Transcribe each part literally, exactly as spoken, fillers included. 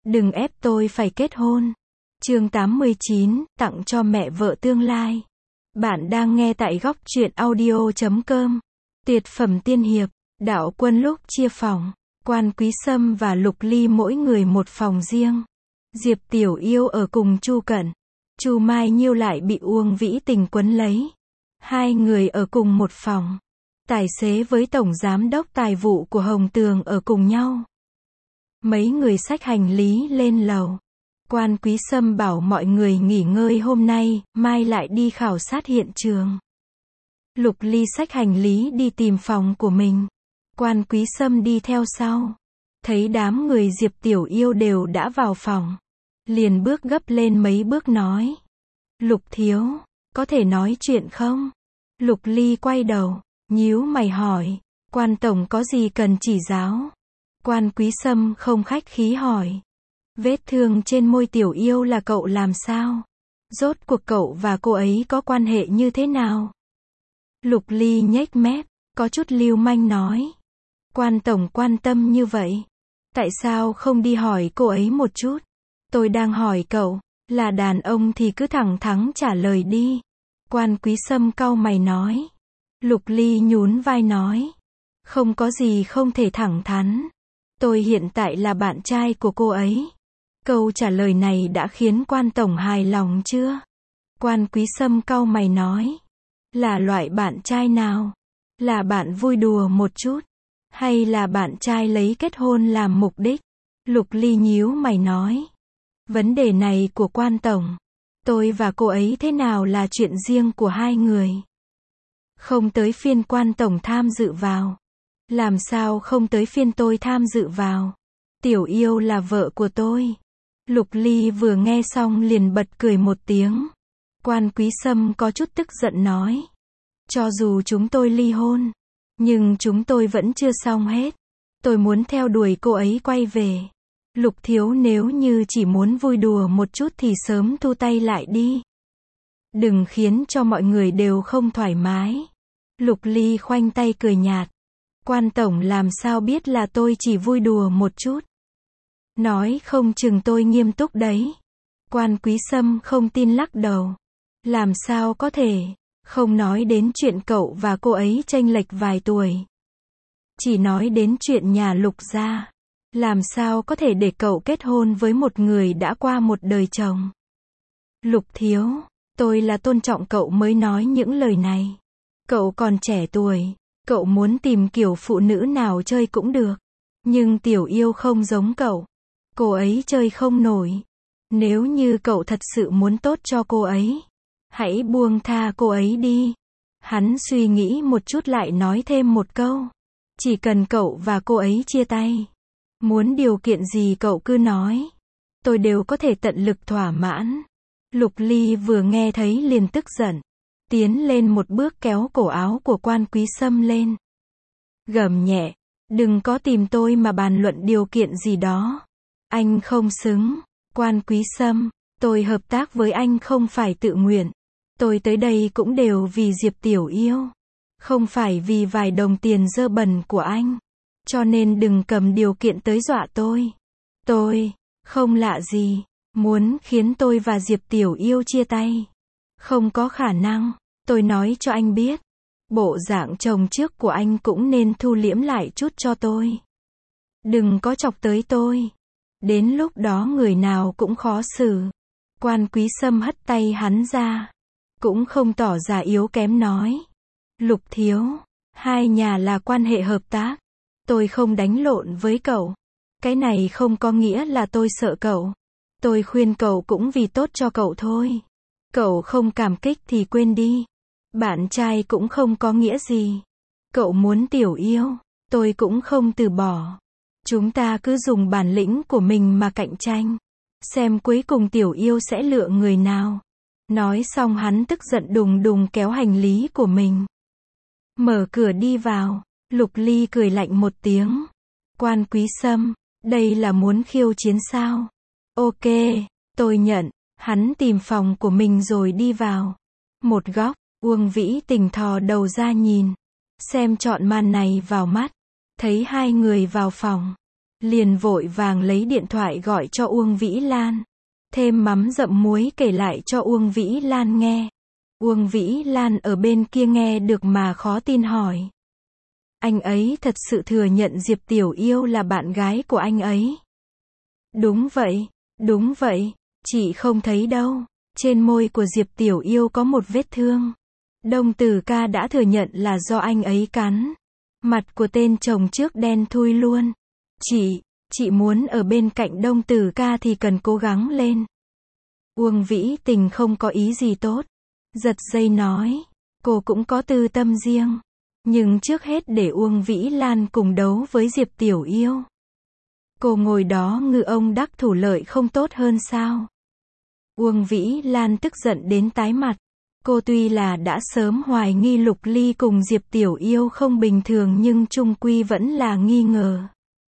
Đừng ép tôi phải kết hôn. Chương tám mươi chín, tặng cho mẹ vợ tương lai. Bạn đang nghe tại góc truyện audio chấm com. Tuyệt phẩm tiên hiệp, Đạo Quân lúc chia phòng, Quan Quý Sâm và Lục Ly mỗi người một phòng riêng. Diệp Tiểu Yêu ở cùng Chu Cẩn. Chu Mai Nhiêu lại bị Uông Vĩ Tình quấn lấy. Hai người ở cùng một phòng. Tài xế với tổng giám đốc tài vụ của Hồng Tường ở cùng nhau. Mấy người xách hành lý lên lầu. Quan Quý Sâm bảo mọi người nghỉ ngơi hôm nay, mai lại đi khảo sát hiện trường. Lục Ly xách hành lý đi tìm phòng của mình. Quan Quý Sâm đi theo sau. Thấy đám người Diệp Tiểu Yêu đều đã vào phòng. Liền bước gấp lên mấy bước nói. Lục thiếu, có thể nói chuyện không? Lục Ly quay đầu, nhíu mày hỏi. Quan tổng có gì cần chỉ giáo? Quan Quý Sâm không khách khí hỏi. Vết thương trên môi Tiểu Yêu là cậu làm sao? Rốt cuộc cậu và cô ấy có quan hệ như thế nào? Lục Ly nhếch mép, có chút lưu manh nói. Quan tổng quan tâm như vậy. Tại sao không đi hỏi cô ấy một chút? Tôi đang hỏi cậu, là đàn ông thì cứ thẳng thắn trả lời đi. Quan Quý Sâm cau mày nói. Lục Ly nhún vai nói. Không có gì không thể thẳng thắn. Tôi hiện tại là bạn trai của cô ấy. Câu trả lời này đã khiến quan tổng hài lòng chưa? Quan Quý Sâm cau mày nói. Là loại bạn trai nào? Là bạn vui đùa một chút? Hay là bạn trai lấy kết hôn làm mục đích? Lục Ly nhíu mày nói. Vấn đề này của quan tổng. Tôi và cô ấy thế nào là chuyện riêng của hai người. Không tới phiên quan tổng tham dự vào. Làm sao không tới phiên tôi tham dự vào? Tiểu Yêu là vợ của tôi. Lục Ly vừa nghe xong liền bật cười một tiếng. Quan Quý Sâm có chút tức giận nói. Cho dù chúng tôi ly hôn, nhưng chúng tôi vẫn chưa xong hết. Tôi muốn theo đuổi cô ấy quay về. Lục thiếu nếu như chỉ muốn vui đùa một chút thì sớm thu tay lại đi. Đừng khiến cho mọi người đều không thoải mái. Lục Ly khoanh tay cười nhạt. Quan tổng làm sao biết là tôi chỉ vui đùa một chút. Nói không chừng tôi nghiêm túc đấy. Quan Quý Sâm không tin lắc đầu. Làm sao có thể, không nói đến chuyện cậu và cô ấy chênh lệch vài tuổi. Chỉ nói đến chuyện nhà Lục gia. Làm sao có thể để cậu kết hôn với một người đã qua một đời chồng. Lục thiếu, tôi là tôn trọng cậu mới nói những lời này. Cậu còn trẻ tuổi, cậu muốn tìm kiểu phụ nữ nào chơi cũng được. Nhưng Tiểu Yêu không giống cậu. Cô ấy chơi không nổi. Nếu như cậu thật sự muốn tốt cho cô ấy, hãy buông tha cô ấy đi. Hắn suy nghĩ một chút lại nói thêm một câu. Chỉ cần cậu và cô ấy chia tay. Muốn điều kiện gì cậu cứ nói. Tôi đều có thể tận lực thỏa mãn. Lục Ly vừa nghe thấy liền tức giận. Tiến lên một bước kéo cổ áo của Quan Quý Sâm lên. Gầm nhẹ. Đừng có tìm tôi mà bàn luận điều kiện gì đó. Anh không xứng. Quan Quý Sâm, tôi hợp tác với anh không phải tự nguyện. Tôi tới đây cũng đều vì Diệp Tiểu Yêu. Không phải vì vài đồng tiền dơ bẩn của anh. Cho nên đừng cầm điều kiện tới dọa tôi. Tôi, không lạ gì, muốn khiến tôi và Diệp Tiểu Yêu chia tay. Không có khả năng, tôi nói cho anh biết. Bộ dạng chồng trước của anh cũng nên thu liễm lại chút cho tôi. Đừng có chọc tới tôi. Đến lúc đó người nào cũng khó xử. Quan Quý Sâm hất tay hắn ra. Cũng không tỏ ra yếu kém nói. Lục thiếu, hai nhà là quan hệ hợp tác. Tôi không đánh lộn với cậu. Cái này không có nghĩa là tôi sợ cậu. Tôi khuyên cậu cũng vì tốt cho cậu thôi. Cậu không cảm kích thì quên đi. Bạn trai cũng không có nghĩa gì. Cậu muốn Tiểu Yêu, tôi cũng không từ bỏ. Chúng ta cứ dùng bản lĩnh của mình mà cạnh tranh. Xem cuối cùng Tiểu Yêu sẽ lựa người nào. Nói xong hắn tức giận đùng đùng kéo hành lý của mình. Mở cửa đi vào. Lục Ly cười lạnh một tiếng. Quan Quý Sâm, đây là muốn khiêu chiến sao? Ok, tôi nhận. Hắn tìm phòng của mình rồi đi vào. Một góc, Uông Vĩ Tình thò đầu ra nhìn. Xem trọn màn này vào mắt. Thấy hai người vào phòng. liền vội vàng lấy điện thoại gọi cho Uông Vĩ Lan. Thêm mắm dặm muối kể lại cho Uông Vĩ Lan nghe. Uông Vĩ Lan ở bên kia nghe được mà khó tin hỏi. Anh ấy thật sự thừa nhận Diệp Tiểu Yêu là bạn gái của anh ấy? Đúng vậy, đúng vậy, chị không thấy đâu. Trên môi của Diệp Tiểu Yêu có một vết thương. Đông Tử Ca đã thừa nhận là do anh ấy cắn. Mặt của tên chồng trước đen thui luôn. Chị, chị muốn ở bên cạnh Đông Tử Ca thì cần cố gắng lên. Uông Vĩ Tình không có ý gì tốt. Giật dây nói, cô cũng có tư tâm riêng. Nhưng trước hết để Uông Vĩ Lan cùng đấu với Diệp Tiểu Yêu. Cô ngồi đó ngư ông đắc thủ lợi không tốt hơn sao? Uông Vĩ Lan tức giận đến tái mặt. Cô tuy là đã sớm hoài nghi Lục Ly cùng Diệp Tiểu Yêu không bình thường nhưng chung quy vẫn là nghi ngờ.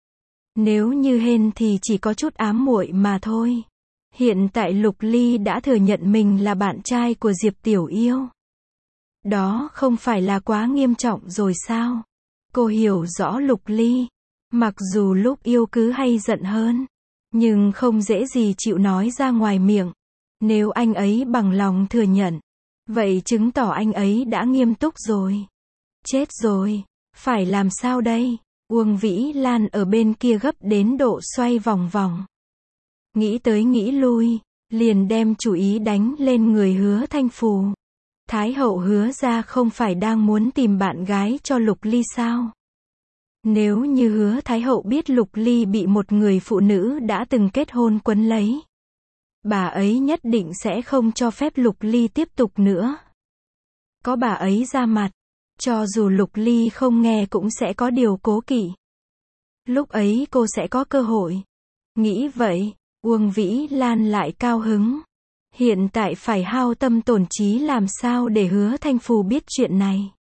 Nếu như hên thì chỉ có chút ám muội mà thôi. Hiện tại Lục Ly đã thừa nhận mình là bạn trai của Diệp Tiểu Yêu. Đó không phải là quá nghiêm trọng rồi sao? Cô hiểu rõ Lục Ly. Mặc dù lúc yêu cứ hay giận hơn. Nhưng không dễ gì chịu nói ra ngoài miệng. Nếu anh ấy bằng lòng thừa nhận. Vậy chứng tỏ anh ấy đã nghiêm túc rồi. Chết rồi. Phải làm sao đây? Uông Vĩ Lan ở bên kia gấp đến độ xoay vòng vòng. Nghĩ tới nghĩ lui. Liền đem chủ ý đánh lên người Hứa Thanh Phù. Thái hậu Hứa ra không phải đang muốn tìm bạn gái cho Lục Ly sao? Nếu như Hứa Thái hậu biết Lục Ly bị một người phụ nữ đã từng kết hôn quấn lấy. Bà ấy nhất định sẽ không cho phép Lục Ly tiếp tục nữa. Có bà ấy ra mặt. Cho dù Lục Ly không nghe cũng sẽ có điều cố kỵ. Lúc ấy cô sẽ có cơ hội. Nghĩ vậy, Uông Vĩ Lan lại cao hứng. Hiện tại phải hao tâm tổn trí làm sao để Hứa Thanh Phù biết chuyện này.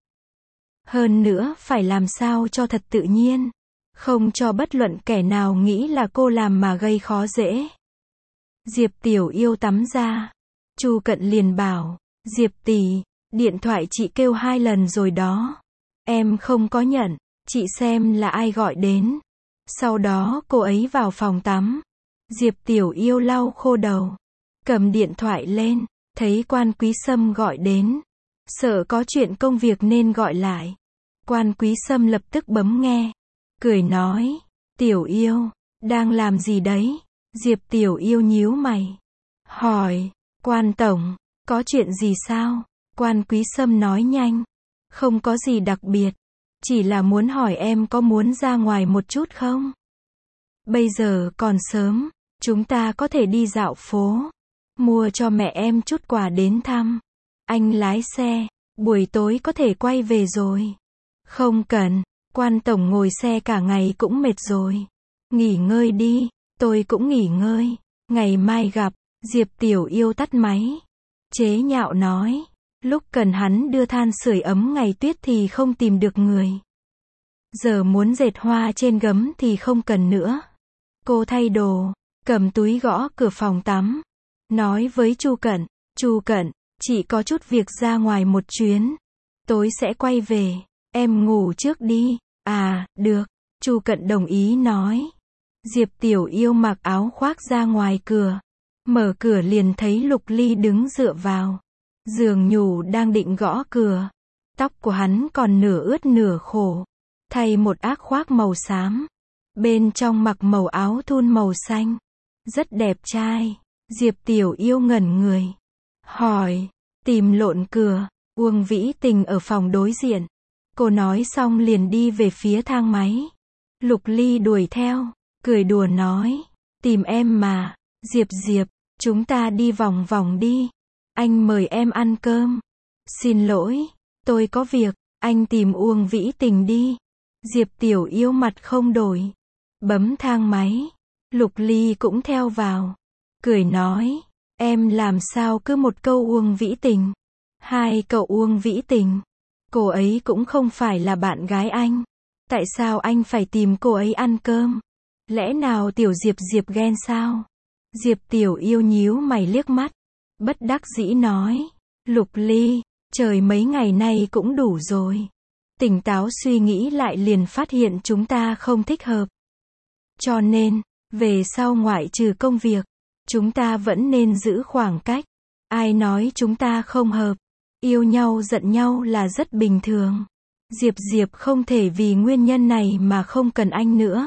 Hơn nữa phải làm sao cho thật tự nhiên. Không cho bất luận kẻ nào nghĩ là cô làm mà gây khó dễ. Diệp Tiểu Yêu tắm ra. Chu Cận liền bảo, Diệp tỷ, điện thoại chị kêu hai lần rồi đó. Em không có nhận, chị xem là ai gọi đến. Sau đó cô ấy vào phòng tắm. Diệp Tiểu Yêu lau khô đầu. Cầm điện thoại lên, thấy Quan Quý Sâm gọi đến. Sợ có chuyện công việc nên gọi lại. Quan Quý Sâm lập tức bấm nghe. Cười nói, Tiểu Yêu, đang làm gì đấy? Diệp Tiểu Yêu nhíu mày. Hỏi, Quan Tổng, có chuyện gì sao? Quan Quý Sâm nói nhanh. Không có gì đặc biệt. Chỉ là muốn hỏi em có muốn ra ngoài một chút không? Bây giờ còn sớm, chúng ta có thể đi dạo phố. Mua cho mẹ em chút quà đến thăm. Anh lái xe, buổi tối có thể quay về rồi. Không cần, Quan Tổng ngồi xe cả ngày cũng mệt rồi. Nghỉ ngơi đi, tôi cũng nghỉ ngơi. Ngày mai gặp. Diệp Tiểu Yêu tắt máy. Chế nhạo nói. Lúc cần hắn đưa than sưởi ấm ngày tuyết thì không tìm được người. Giờ muốn dệt hoa trên gấm thì không cần nữa. Cô thay đồ, cầm túi gõ cửa phòng tắm. Nói với Chu Cận, Chu Cận, chị có chút việc ra ngoài một chuyến. Tối sẽ quay về, em ngủ trước đi. À, được. Chu Cận đồng ý nói. Diệp Tiểu Yêu mặc áo khoác ra ngoài cửa. Mở cửa liền thấy Lục Ly đứng dựa vào. Giường nhủ đang định gõ cửa. Tóc của hắn còn nửa ướt nửa khổ. Thay một áo khoác màu xám. Bên trong mặc màu áo thun màu xanh. Rất đẹp trai. Diệp Tiểu Yêu ngẩn người. Hỏi. Tìm lộn cửa. Uông Vĩ Tình ở phòng đối diện. Cô nói xong liền đi về phía thang máy. Lục Ly đuổi theo. Cười đùa nói. Tìm em mà. Diệp Diệp. Chúng ta đi vòng vòng đi. Anh mời em ăn cơm. Xin lỗi. Tôi có việc. Anh tìm Uông Vĩ Tình đi. Diệp Tiểu Yêu mặt không đổi. Bấm thang máy. Lục Ly cũng theo vào. Cười nói. Em làm sao cứ một câu Uông Vĩ Tình. Hai cậu Uông Vĩ Tình. Cô ấy cũng không phải là bạn gái anh. Tại sao anh phải tìm cô ấy ăn cơm? Lẽ nào Tiểu Diệp Diệp ghen sao? Diệp Tiểu Yêu nhíu mày liếc mắt. Bất đắc dĩ nói. Lục Ly, trời mấy ngày nay cũng đủ rồi. Tỉnh táo suy nghĩ lại liền phát hiện chúng ta không thích hợp. Cho nên, về sau ngoại trừ công việc, chúng ta vẫn nên giữ khoảng cách. Ai nói chúng ta không hợp, yêu nhau giận nhau là rất bình thường. Diệp Diệp không thể vì nguyên nhân này mà không cần anh nữa.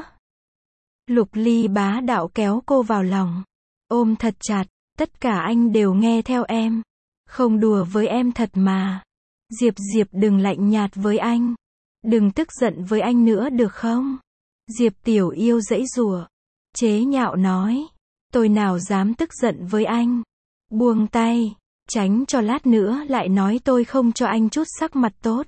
Lục Ly bá đạo kéo cô vào lòng, ôm thật chặt, tất cả anh đều nghe theo em. Không đùa với em thật mà. Diệp Diệp đừng lạnh nhạt với anh. Đừng tức giận với anh nữa được không? Diệp Tiểu Yêu giãy giụa, chế nhạo nói. Tôi nào dám tức giận với anh. Buông tay, tránh cho lát nữa lại nói tôi không cho anh chút sắc mặt tốt.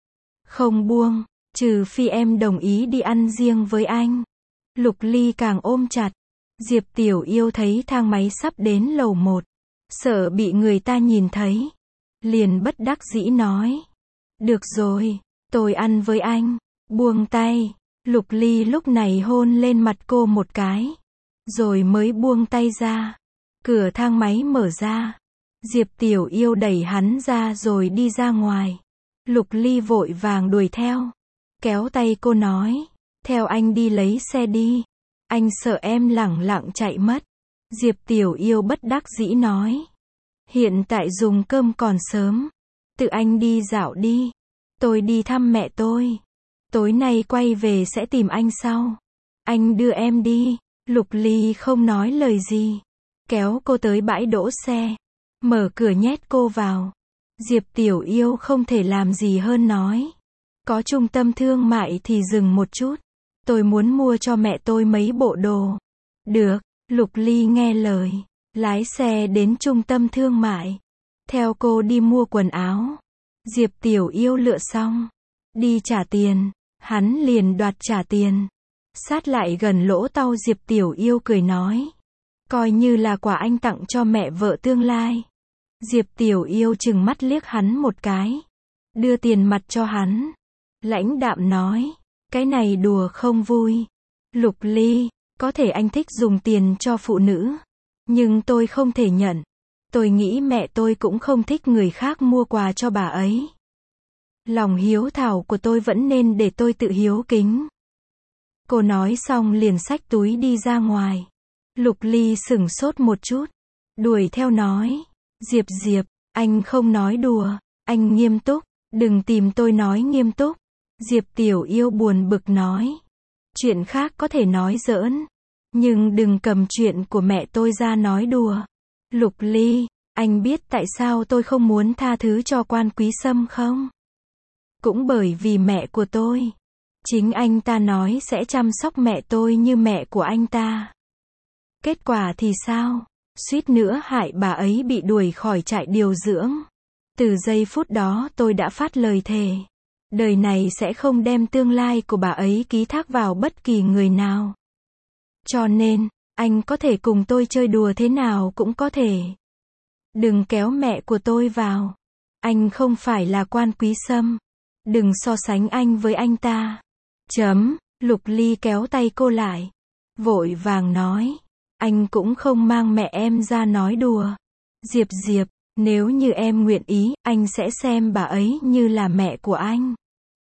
Không buông, trừ phi em đồng ý đi ăn riêng với anh. Lục Ly càng ôm chặt. Diệp Tiểu Yêu thấy thang máy sắp đến lầu một, sợ bị người ta nhìn thấy, liền bất đắc dĩ nói. Được rồi, tôi ăn với anh. Buông tay. Lục Ly lúc này hôn lên mặt cô một cái, rồi mới buông tay ra. Cửa thang máy mở ra. Diệp Tiểu Yêu đẩy hắn ra rồi đi ra ngoài. Lục Ly vội vàng đuổi theo, kéo tay cô nói. Theo anh đi lấy xe đi. Anh sợ em lẳng lặng chạy mất. Diệp Tiểu Yêu bất đắc dĩ nói. Hiện tại dùng cơm còn sớm. Tự anh đi dạo đi. Tôi đi thăm mẹ tôi. Tối nay quay về sẽ tìm anh sau. Anh đưa em đi. Lục Ly không nói lời gì, kéo cô tới bãi đỗ xe, mở cửa nhét cô vào. Diệp Tiểu Yêu không thể làm gì hơn nói. Có trung tâm thương mại thì dừng một chút. Tôi muốn mua cho mẹ tôi mấy bộ đồ. Được, Lục Ly nghe lời, lái xe đến trung tâm thương mại, theo cô đi mua quần áo. Diệp Tiểu Yêu lựa xong, đi trả tiền, hắn liền đoạt trả tiền. Sát lại gần lỗ tai Diệp Tiểu Yêu cười nói. Coi như là quà anh tặng cho mẹ vợ tương lai. Diệp Tiểu Yêu trừng mắt liếc hắn một cái, đưa tiền mặt cho hắn, lãnh đạm nói. Cái này đùa không vui. Lục Ly, có thể anh thích dùng tiền cho phụ nữ, nhưng tôi không thể nhận. Tôi nghĩ mẹ tôi cũng không thích người khác mua quà cho bà ấy. Lòng hiếu thảo của tôi vẫn nên để tôi tự hiếu kính. Cô nói xong liền xách túi đi ra ngoài. Lục Ly sửng sốt một chút, đuổi theo nói. Diệp Diệp, anh không nói đùa, anh nghiêm túc, đừng tìm tôi nói nghiêm túc. Diệp Tiểu Yêu buồn bực nói. Chuyện khác có thể nói giỡn, nhưng đừng cầm chuyện của mẹ tôi ra nói đùa. Lục Ly, anh biết tại sao tôi không muốn tha thứ cho Quan Quý Sâm không? Cũng bởi vì mẹ của tôi. Chính anh ta nói sẽ chăm sóc mẹ tôi như mẹ của anh ta. Kết quả thì sao? Suýt nữa hại bà ấy bị đuổi khỏi trại điều dưỡng. Từ giây phút đó tôi đã phát lời thề. Đời này sẽ không đem tương lai của bà ấy ký thác vào bất kỳ người nào. Cho nên, anh có thể cùng tôi chơi đùa thế nào cũng có thể. Đừng kéo mẹ của tôi vào. Anh không phải là Quan Quý Sâm. Đừng so sánh anh với anh ta. Chấm, Lục Ly kéo tay cô lại, vội vàng nói. Anh cũng không mang mẹ em ra nói đùa. Diệp Diệp, nếu như em nguyện ý, anh sẽ xem bà ấy như là mẹ của anh.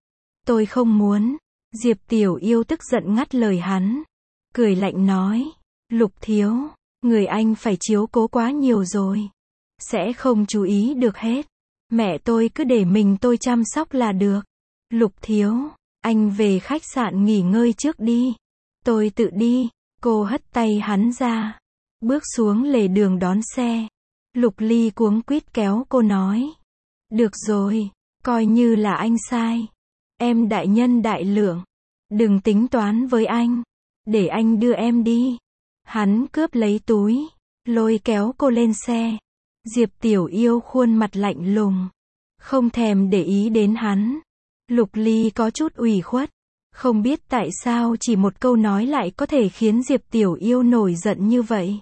Tôi không muốn. Diệp Tiểu Yêu tức giận ngắt lời hắn, cười lạnh nói. Lục thiếu, người anh phải chiếu cố quá nhiều rồi. Sẽ không chú ý được hết. Mẹ tôi cứ để mình tôi chăm sóc là được. Lục thiếu, anh về khách sạn nghỉ ngơi trước đi. Tôi tự đi. Cô hất tay hắn ra, bước xuống lề đường đón xe. Lục Ly cuống quýt kéo cô nói. Được rồi, coi như là anh sai. Em đại nhân đại lượng, đừng tính toán với anh. Để anh đưa em đi. Hắn cướp lấy túi, lôi kéo cô lên xe. Diệp Tiểu Yêu khuôn mặt lạnh lùng, không thèm để ý đến hắn. Lục Ly có chút ủy khuất, không biết tại sao chỉ một câu nói lại có thể khiến Diệp Tiểu Yêu nổi giận như vậy.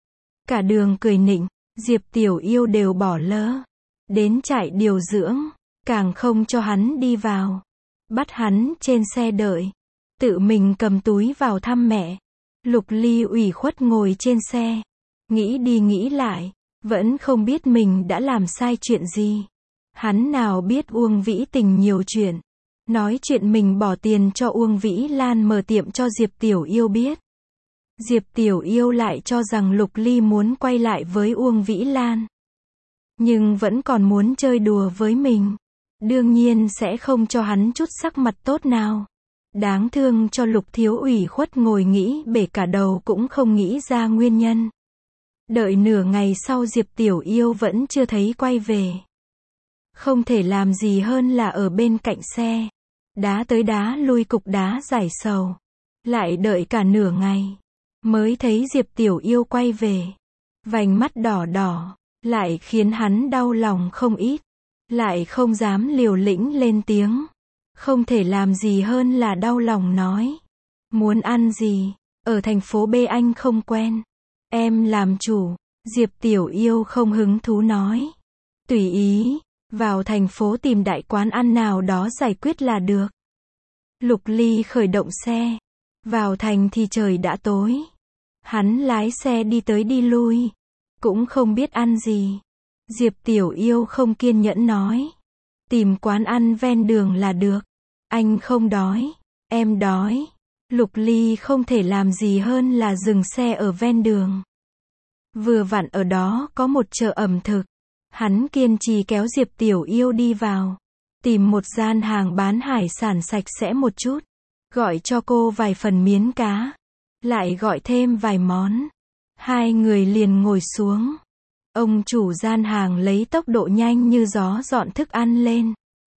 Cả đường cười nịnh, Diệp Tiểu Yêu đều bỏ lỡ. Đến trại điều dưỡng, càng không cho hắn đi vào. Bắt hắn trên xe đợi, tự mình cầm túi vào thăm mẹ. Lục Ly ủy khuất ngồi trên xe, nghĩ đi nghĩ lại, vẫn không biết mình đã làm sai chuyện gì. Hắn nào biết Uông Vĩ Tình nhiều chuyện, nói chuyện mình bỏ tiền cho Uông Vĩ Lan mở tiệm cho Diệp Tiểu Yêu biết. Diệp Tiểu Yêu lại cho rằng Lục Ly muốn quay lại với Uông Vĩ Lan. Nhưng vẫn còn muốn chơi đùa với mình. Đương nhiên sẽ không cho hắn chút sắc mặt tốt nào. Đáng thương cho Lục Thiếu ủy khuất ngồi nghĩ bể cả đầu cũng không nghĩ ra nguyên nhân. Đợi nửa ngày sau Diệp Tiểu Yêu vẫn chưa thấy quay về. Không thể làm gì hơn là ở bên cạnh xe. Đá tới đá lui cục đá giải sầu. Lại đợi cả nửa ngày. Mới thấy Diệp Tiểu Yêu quay về. Vành mắt đỏ đỏ. Lại khiến hắn đau lòng không ít. Lại không dám liều lĩnh lên tiếng. Không thể làm gì hơn là đau lòng nói. Muốn ăn gì? Ở thành phố B anh không quen. Em làm chủ. Diệp Tiểu Yêu không hứng thú nói. Tùy ý. Vào thành phố tìm đại quán ăn nào đó giải quyết là được. Lục Ly khởi động xe. Vào thành thì trời đã tối. Hắn lái xe đi tới đi lui. Cũng không biết ăn gì. Diệp Tiểu Yêu không kiên nhẫn nói. Tìm quán ăn ven đường là được. Anh không đói. Em đói. Lục Ly không thể làm gì hơn là dừng xe ở ven đường. Vừa vặn ở đó có một chợ ẩm thực. Hắn kiên trì kéo Diệp Tiểu Yêu đi vào. Tìm một gian hàng bán hải sản sạch sẽ một chút. Gọi cho cô vài phần miến cá. Lại gọi thêm vài món. Hai người liền ngồi xuống. Ông chủ gian hàng lấy tốc độ nhanh như gió dọn thức ăn lên.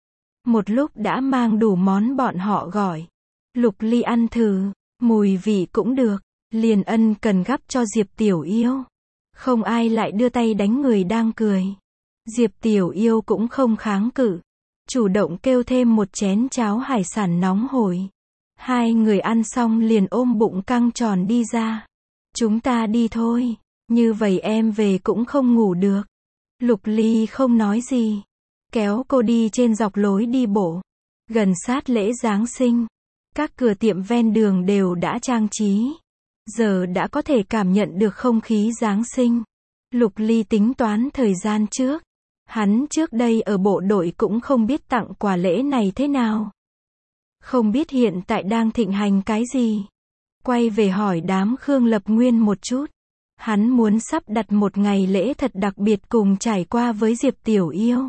Một lúc đã mang đủ món bọn họ gọi. Lục Ly ăn thử, mùi vị cũng được, liền ân cần gắp cho Diệp Tiểu Yêu. Không ai lại đưa tay đánh người đang cười. Diệp Tiểu Yêu cũng không kháng cự. Chủ động kêu thêm một chén cháo hải sản nóng hổi. Hai người ăn xong liền ôm bụng căng tròn đi ra. Chúng ta đi thôi. Như vậy em về cũng không ngủ được. Lục Ly không nói gì. Kéo cô đi trên dọc lối đi bộ. Gần sát lễ Giáng sinh. Các cửa tiệm ven đường đều đã trang trí. Giờ đã có thể cảm nhận được không khí Giáng sinh. Lục Ly tính toán thời gian trước. Hắn trước đây ở bộ đội cũng không biết tặng quà lễ này thế nào. Không biết hiện tại đang thịnh hành cái gì. Quay về hỏi đám Khương Lập Nguyên một chút. Hắn muốn sắp đặt một ngày lễ thật đặc biệt cùng trải qua với Diệp Tiểu Yêu.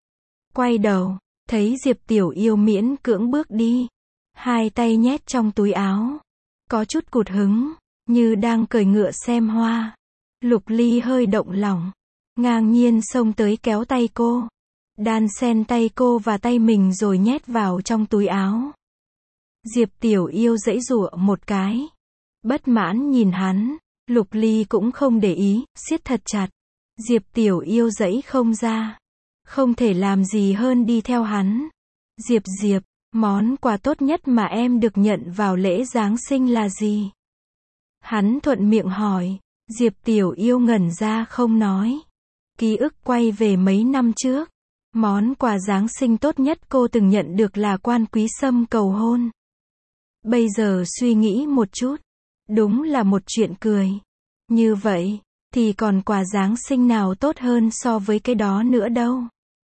Quay đầu, thấy Diệp Tiểu Yêu miễn cưỡng bước đi. Hai tay nhét trong túi áo. Có chút cụt hứng, như đang cởi ngựa xem hoa. Lục Ly hơi động lòng. Ngang nhiên xông tới kéo tay cô. Đan xen tay cô và tay mình rồi nhét vào trong túi áo. Diệp Tiểu Yêu giãy giụa một cái. Bất mãn nhìn hắn. Lục Ly cũng không để ý, siết thật chặt. Diệp Tiểu Yêu giãy không ra. Không thể làm gì hơn đi theo hắn. Diệp Diệp, món quà tốt nhất mà em được nhận vào lễ Giáng sinh là gì? Hắn thuận miệng hỏi. Diệp Tiểu Yêu ngẩn ra không nói. Ký ức quay về mấy năm trước. Món quà Giáng sinh tốt nhất cô từng nhận được là Quan Quý Sâm cầu hôn. Bây giờ suy nghĩ một chút. Đúng là một chuyện cười. Như vậy, thì còn quà Giáng sinh nào tốt hơn so với cái đó nữa đâu.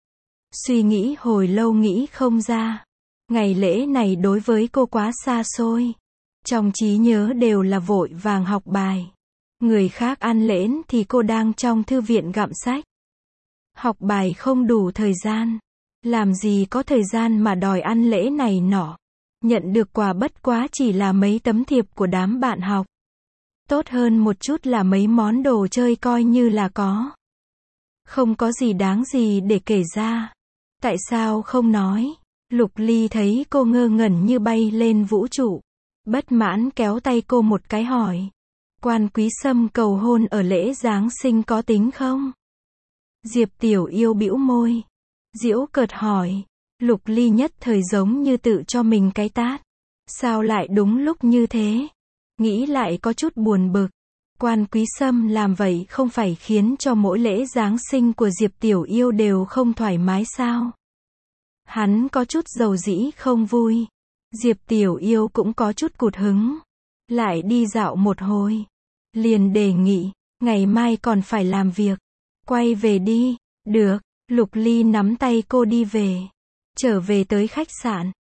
Suy nghĩ hồi lâu nghĩ không ra. Ngày lễ này đối với cô quá xa xôi. Trong trí nhớ đều là vội vàng học bài. Người khác ăn lễ thì cô đang trong thư viện gặm sách. Học bài không đủ thời gian. Làm gì có thời gian mà đòi ăn lễ này nọ. Nhận được quà bất quá chỉ là mấy tấm thiệp của đám bạn học. Tốt hơn một chút là mấy món đồ chơi coi như là có. Không có gì đáng gì để kể ra. Tại sao không nói? Lục Ly thấy cô ngơ ngẩn như bay lên vũ trụ. Bất mãn kéo tay cô một cái hỏi. Quan Quý Sâm cầu hôn ở lễ Giáng sinh có tính không? Diệp Tiểu Yêu bĩu môi. Giễu cợt hỏi. Lục Ly nhất thời giống như tự cho mình cái tát. Sao lại đúng lúc như thế? Nghĩ lại có chút buồn bực. Quan Quý Sâm làm vậy không phải khiến cho mỗi lễ Giáng sinh của Diệp Tiểu Yêu đều không thoải mái sao? Hắn có chút dầu dĩ không vui. Diệp Tiểu Yêu cũng có chút cụt hứng. Lại đi dạo một hồi. Liền đề nghị, ngày mai còn phải làm việc. Quay về đi. Được. Lục Ly nắm tay cô đi về. Trở về tới khách sạn.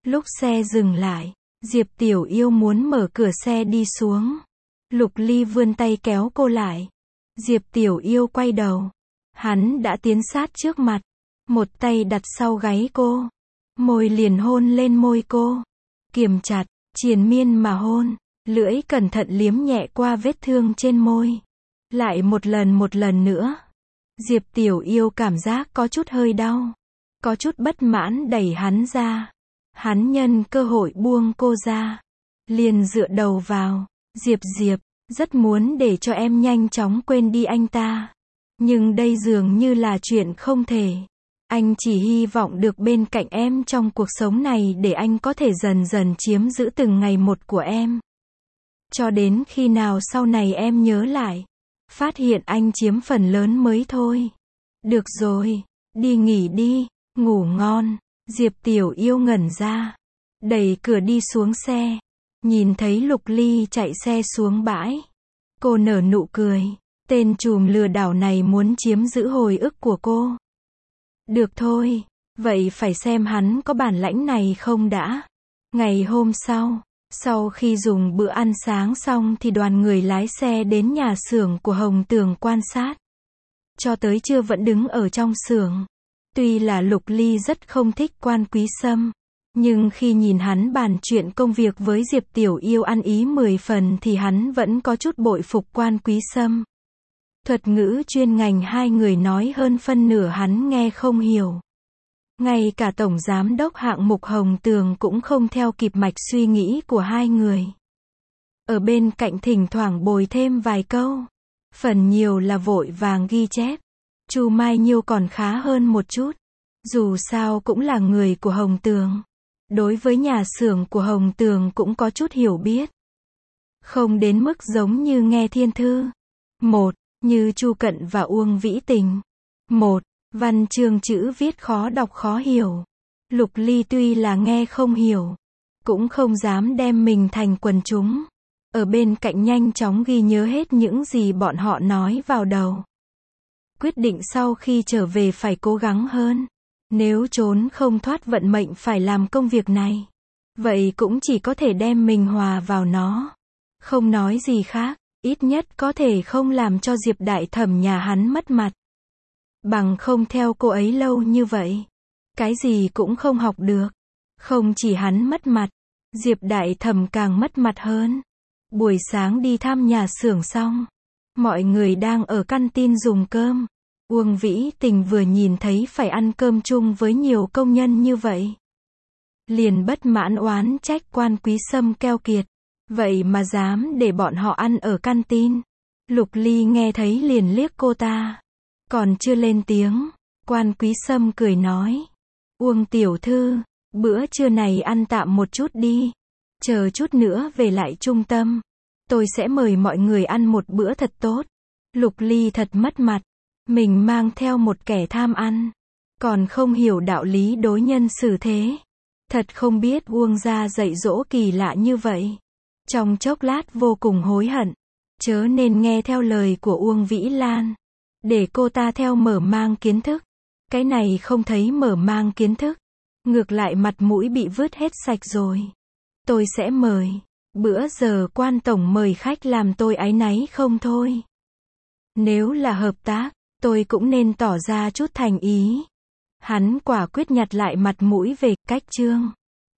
Lúc xe dừng lại, Diệp Tiểu Yêu muốn mở cửa xe đi xuống. Lục Ly vươn tay kéo cô lại. Diệp Tiểu Yêu quay đầu. Hắn đã tiến sát trước mặt. Một tay đặt sau gáy cô. Môi liền hôn lên môi cô. Kiềm chặt, triền miên mà hôn. Lưỡi cẩn thận liếm nhẹ qua vết thương trên môi. Lại một lần một lần nữa. Diệp Tiểu Yêu cảm giác có chút hơi đau. Có chút bất mãn đẩy hắn ra. Hắn nhân cơ hội buông cô ra. Liền dựa đầu vào. Diệp Diệp, rất muốn để cho em nhanh chóng quên đi anh ta. Nhưng đây dường như là chuyện không thể. Anh chỉ hy vọng được bên cạnh em trong cuộc sống này để anh có thể dần dần chiếm giữ từng ngày một của em. Cho đến khi nào sau này em nhớ lại. Phát hiện anh chiếm phần lớn mới thôi. Được rồi, đi nghỉ đi, ngủ ngon. Diệp Tiểu Yêu ngẩn ra. Đẩy cửa đi xuống xe. Nhìn thấy Lục Ly chạy xe xuống bãi. Cô nở nụ cười. Tên trùm lừa đảo này muốn chiếm giữ hồi ức của cô. Được thôi, vậy phải xem hắn có bản lãnh này không đã. Ngày hôm sau, sau khi dùng bữa ăn sáng xong thì đoàn người lái xe đến nhà xưởng của Hồng Tường quan sát. Cho tới trưa vẫn đứng ở trong xưởng. Tuy là Lục Ly rất không thích Quan Quý Sâm, nhưng khi nhìn hắn bàn chuyện công việc với Diệp Tiểu Yêu ăn ý mười phần thì hắn vẫn có chút bội phục Quan Quý Sâm. Thuật ngữ chuyên ngành hai người nói hơn phân nửa hắn nghe không hiểu. Ngay cả Tổng Giám đốc hạng mục Hồng Tường cũng không theo kịp mạch suy nghĩ của hai người. Ở bên cạnh thỉnh thoảng bồi thêm vài câu. Phần nhiều là vội vàng ghi chép. Chu Mai Nhiêu còn khá hơn một chút. Dù sao cũng là người của Hồng Tường. Đối với nhà xưởng của Hồng Tường cũng có chút hiểu biết. Không đến mức giống như nghe thiên thư. Một, như Chu Cận và Uông Vĩ Tình. Một, văn chương chữ viết khó đọc khó hiểu. Lục Ly tuy là nghe không hiểu, cũng không dám đem mình thành quần chúng. Ở bên cạnh nhanh chóng ghi nhớ hết những gì bọn họ nói vào đầu. Quyết định sau khi trở về phải cố gắng hơn. Nếu trốn không thoát vận mệnh phải làm công việc này, vậy cũng chỉ có thể đem mình hòa vào nó. Không nói gì khác, ít nhất có thể không làm cho Diệp Đại Thẩm nhà hắn mất mặt. Bằng không theo cô ấy lâu như vậy, cái gì cũng không học được. Không chỉ hắn mất mặt, Diệp Đại Thẩm càng mất mặt hơn. Buổi sáng đi thăm nhà xưởng xong, mọi người đang ở căn tin dùng cơm. Uông Vĩ Tình vừa nhìn thấy phải ăn cơm chung với nhiều công nhân như vậy, liền bất mãn oán trách Quan Quý Sâm keo kiệt. Vậy mà dám để bọn họ ăn ở căn tin. Lục Ly nghe thấy liền liếc cô ta. Còn chưa lên tiếng, Quan Quý Sâm cười nói. Uông tiểu thư, bữa trưa này ăn tạm một chút đi. Chờ chút nữa về lại trung tâm. Tôi sẽ mời mọi người ăn một bữa thật tốt. Lục Ly thật mất mặt. Mình mang theo một kẻ tham ăn. Còn không hiểu đạo lý đối nhân xử thế. Thật không biết Uông gia dạy dỗ kỳ lạ như vậy. Trong chốc lát vô cùng hối hận. Chớ nên nghe theo lời của Uông Vĩ Lan. Để cô ta theo mở mang kiến thức. Cái này không thấy mở mang kiến thức. Ngược lại mặt mũi bị vứt hết sạch rồi. Tôi sẽ mời. Bữa giờ Quan tổng mời khách làm tôi áy náy không thôi. Nếu là hợp tác, tôi cũng nên tỏ ra chút thành ý. Hắn quả quyết nhặt lại mặt mũi về cách chương.